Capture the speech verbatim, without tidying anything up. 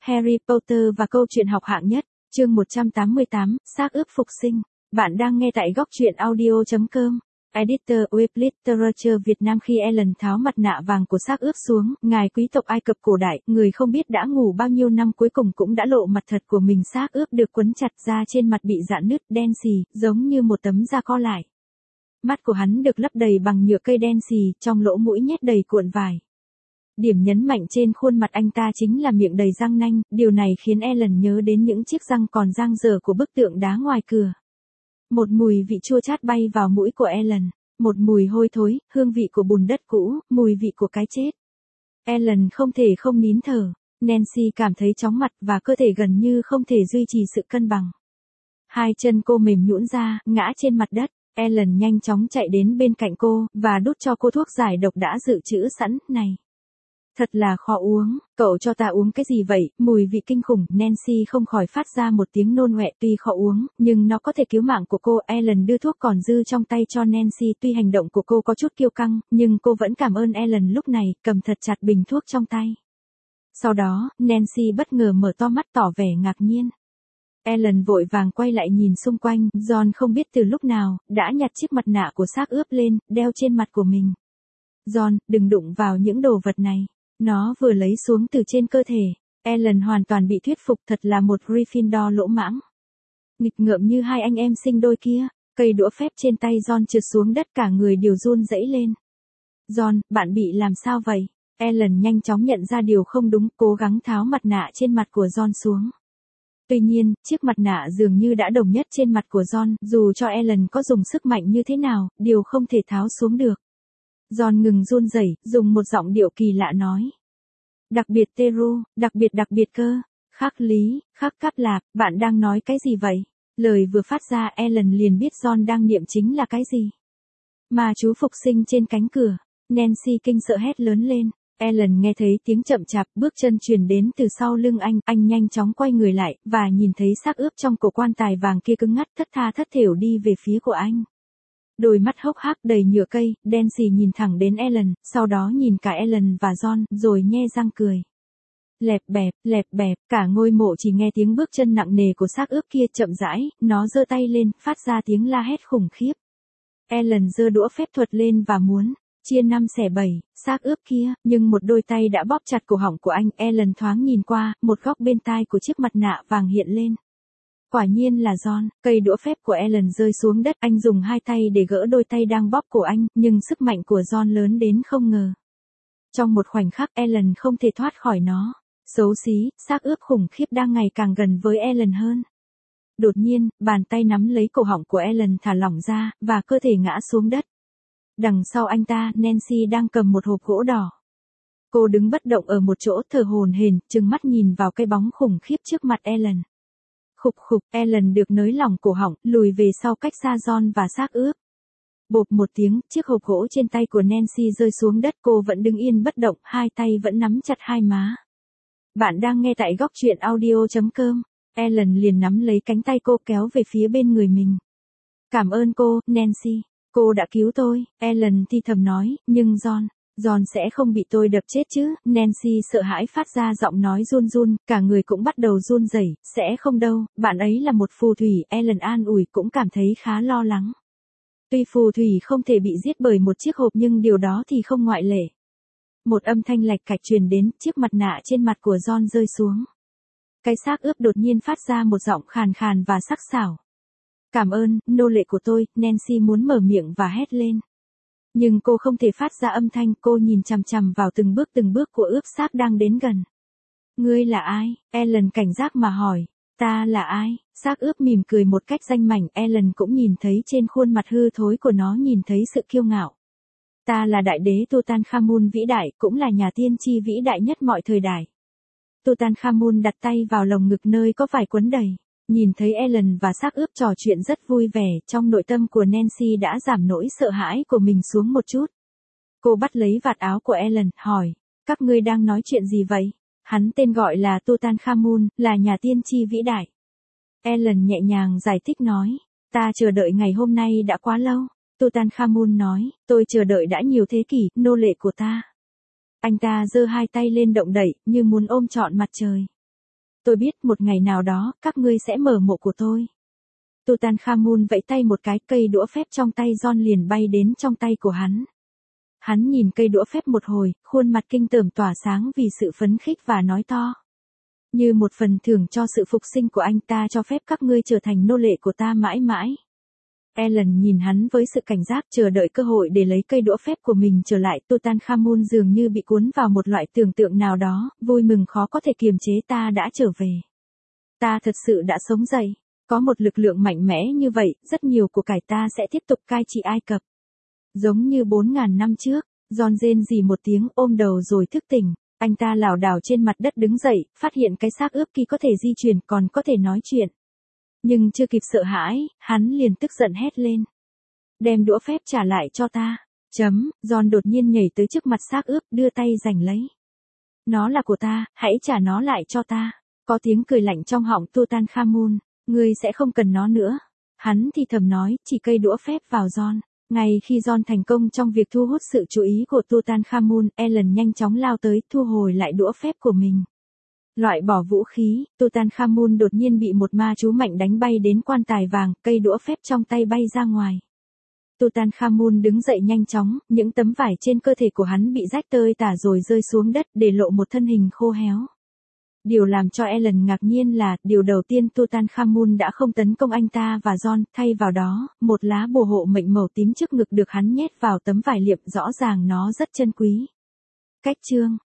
Harry Potter và câu chuyện học hạng nhất, chương một trăm tám mươi tám, xác ướp phục sinh. Bạn đang nghe tại góc truyện audio chấm com. Editor Web Literature Việt Nam. Khi Ellen tháo mặt nạ vàng của xác ướp xuống, ngài quý tộc Ai Cập cổ đại, người không biết đã ngủ bao nhiêu năm cuối cùng cũng đã lộ mặt thật của mình. Xác ướp được quấn chặt ra trên mặt bị rạn nứt, đen xì, giống như một tấm da co lại. Mắt của hắn được lấp đầy bằng nhựa cây đen xì, trong lỗ mũi nhét đầy cuộn vải. Điểm nhấn mạnh trên khuôn mặt anh ta chính là miệng đầy răng nanh, điều này khiến Ellen nhớ đến những chiếc răng còn dang dở của bức tượng đá ngoài cửa. Một mùi vị chua chát bay vào mũi của Ellen, một mùi hôi thối, hương vị của bùn đất cũ, mùi vị của cái chết. Ellen không thể không nín thở, Nancy cảm thấy chóng mặt và cơ thể gần như không thể duy trì sự cân bằng. Hai chân cô mềm nhũn ra, ngã trên mặt đất. Ellen nhanh chóng chạy đến bên cạnh cô, và đút cho cô thuốc giải độc đã dự trữ sẵn. Này! Thật là khó uống, cậu cho ta uống cái gì vậy, mùi vị kinh khủng. Nancy không khỏi phát ra một tiếng nôn ọe. Tuy khó uống, nhưng nó có thể cứu mạng của cô. Ellen đưa thuốc còn dư trong tay cho Nancy. Tuy hành động của cô có chút kiêu căng, nhưng cô vẫn cảm ơn Ellen lúc này, cầm thật chặt bình thuốc trong tay. Sau đó, Nancy bất ngờ mở to mắt tỏ vẻ ngạc nhiên. Ellen vội vàng quay lại nhìn xung quanh. John không biết từ lúc nào, đã nhặt chiếc mặt nạ của xác ướp lên, đeo trên mặt của mình. John, đừng đụng vào những đồ vật này. Nó vừa lấy xuống từ trên cơ thể. Ellen hoàn toàn bị thuyết phục, thật là một Gryffindor lỗ mãng. Nghịch ngợm như hai anh em sinh đôi kia. Cây đũa phép trên tay John trượt xuống đất, cả người đều run rẩy lên. John, bạn bị làm sao vậy? Ellen nhanh chóng nhận ra điều không đúng, cố gắng tháo mặt nạ trên mặt của John xuống. Tuy nhiên, chiếc mặt nạ dường như đã đồng nhất trên mặt của John, dù cho Ellen có dùng sức mạnh như thế nào, đều không thể tháo xuống được. John ngừng run rẩy, dùng một giọng điệu kỳ lạ nói. Đặc biệt Teru, đặc biệt đặc biệt cơ, khắc lý, khắc cáp lạp, bạn đang nói cái gì vậy? Lời vừa phát ra Ellen liền biết John đang niệm chính là cái gì. Mà chú phục sinh trên cánh cửa. Nancy kinh sợ hét lớn lên. Ellen nghe thấy tiếng chậm chạp, bước chân truyền đến từ sau lưng anh, anh nhanh chóng quay người lại, và nhìn thấy xác ướp trong cổ quan tài vàng kia cứng ngắt, thất tha thất thểu đi về phía của anh. Đôi mắt hốc hác đầy nhựa cây, đen xì nhìn thẳng đến Ellen, sau đó nhìn cả Ellen và John, rồi nhe răng cười. Lẹp bẹp, lẹp bẹp, cả ngôi mộ chỉ nghe tiếng bước chân nặng nề của xác ướp kia chậm rãi, nó giơ tay lên, phát ra tiếng la hét khủng khiếp. Ellen giơ đũa phép thuật lên và muốn chia năm xẻ bảy, xác ướp kia, nhưng một đôi tay đã bóp chặt cổ họng của anh. Ellen thoáng nhìn qua, một góc bên tai của chiếc mặt nạ vàng hiện lên. Quả nhiên là John. Cây đũa phép của Ellen rơi xuống đất, anh dùng hai tay để gỡ đôi tay đang bóp cổ anh, nhưng sức mạnh của John lớn đến không ngờ. Trong một khoảnh khắc Ellen không thể thoát khỏi nó. Xấu xí, xác ướp khủng khiếp đang ngày càng gần với Ellen hơn. Đột nhiên, bàn tay nắm lấy cổ họng của Ellen thả lỏng ra, và cơ thể ngã xuống đất. Đằng sau anh ta, Nancy đang cầm một hộp gỗ đỏ. Cô đứng bất động ở một chỗ, thở hổn hển, trừng mắt nhìn vào cái bóng khủng khiếp trước mặt Ellen. Khục khục, Ellen được nới lỏng cổ họng, lùi về sau cách xa John và xác ướp. Bộp một tiếng, chiếc hộp gỗ trên tay của Nancy rơi xuống đất, cô vẫn đứng yên bất động, hai tay vẫn nắm chặt hai má. Bạn đang nghe tại góc truyện audio chấm com. Ellen liền nắm lấy cánh tay cô kéo về phía bên người mình. Cảm ơn cô, Nancy. Cô đã cứu tôi, Ellen thì thầm nói, nhưng John, John sẽ không bị tôi đập chết chứ? Nancy sợ hãi phát ra giọng nói run run, cả người cũng bắt đầu run rẩy. Sẽ không đâu, bạn ấy là một phù thủy. Ellen an ủi, cũng cảm thấy khá lo lắng. Tuy phù thủy không thể bị giết bởi một chiếc hộp, nhưng điều đó thì không ngoại lệ. Một âm thanh lạch cạch truyền đến, chiếc mặt nạ trên mặt của John rơi xuống. Cái xác ướp đột nhiên phát ra một giọng khàn khàn và sắc sảo. Cảm ơn, nô lệ của tôi. Nancy muốn mở miệng và hét lên. Nhưng cô không thể phát ra âm thanh, cô nhìn chằm chằm vào từng bước từng bước của ướp xác đang đến gần. Ngươi là ai? Ellen cảnh giác mà hỏi. Ta là ai? Xác ướp mỉm cười một cách danh mảnh. Ellen cũng nhìn thấy trên khuôn mặt hư thối của nó nhìn thấy sự kiêu ngạo. Ta là đại đế Tutankhamun vĩ đại, cũng là nhà tiên tri vĩ đại nhất mọi thời đại. Tutankhamun đặt tay vào lồng ngực nơi có vải quấn đầy. Nhìn thấy Ellen và xác ướp trò chuyện rất vui vẻ, trong nội tâm của Nancy đã giảm nỗi sợ hãi của mình xuống một chút. Cô bắt lấy vạt áo của Ellen, hỏi, các ngươi đang nói chuyện gì vậy? Hắn tên gọi là Tutankhamun, là nhà tiên tri vĩ đại. Ellen nhẹ nhàng giải thích nói, ta chờ đợi ngày hôm nay đã quá lâu. Tutankhamun nói, tôi chờ đợi đã nhiều thế kỷ, nô lệ của ta. Anh ta giơ hai tay lên động đậy, như muốn ôm trọn mặt trời. Tôi biết một ngày nào đó, các ngươi sẽ mở mộ của tôi. Tutankhamun vẫy tay một cái, cây đũa phép trong tay John liền bay đến trong tay của hắn. Hắn nhìn cây đũa phép một hồi, khuôn mặt kinh tởm tỏa sáng vì sự phấn khích và nói to. Như một phần thưởng cho sự phục sinh của anh, ta cho phép các ngươi trở thành nô lệ của ta mãi mãi. Ellen nhìn hắn với sự cảnh giác, chờ đợi cơ hội để lấy cây đũa phép của mình trở lại. Tutankhamun dường như bị cuốn vào một loại tưởng tượng nào đó, vui mừng khó có thể kiềm chế. Ta đã trở về. Ta thật sự đã sống dậy. Có một lực lượng mạnh mẽ như vậy, rất nhiều của cải ta sẽ tiếp tục cai trị Ai Cập. Giống như bốn ngàn năm trước, John rên rỉ một tiếng, ôm đầu rồi thức tỉnh. Anh ta lảo đảo trên mặt đất đứng dậy, phát hiện cái xác ướp kỳ có thể di chuyển, còn có thể nói chuyện. Nhưng chưa kịp sợ hãi, hắn liền tức giận hét lên. Đem đũa phép trả lại cho ta. Chấm, John đột nhiên nhảy tới trước mặt xác ướp, đưa tay giành lấy. Nó là của ta, hãy trả nó lại cho ta. Có tiếng cười lạnh trong họng Tutankhamun. Ngươi sẽ không cần nó nữa. Hắn thì thầm nói, chỉ cây đũa phép vào John. Ngay khi John thành công trong việc thu hút sự chú ý của Tutankhamun, Ellen nhanh chóng lao tới, thu hồi lại đũa phép của mình. Loại bỏ vũ khí, Tutankhamun đột nhiên bị một ma chú mạnh đánh bay đến quan tài vàng, cây đũa phép trong tay bay ra ngoài. Tutankhamun đứng dậy nhanh chóng, những tấm vải trên cơ thể của hắn bị rách tơi tả rồi rơi xuống đất, để lộ một thân hình khô héo. Điều làm cho Ellen ngạc nhiên là, điều đầu tiên Tutankhamun đã không tấn công anh ta và John, thay vào đó, một lá bùa hộ mệnh màu tím trước ngực được hắn nhét vào tấm vải liệm, rõ ràng nó rất chân quý. Cách chương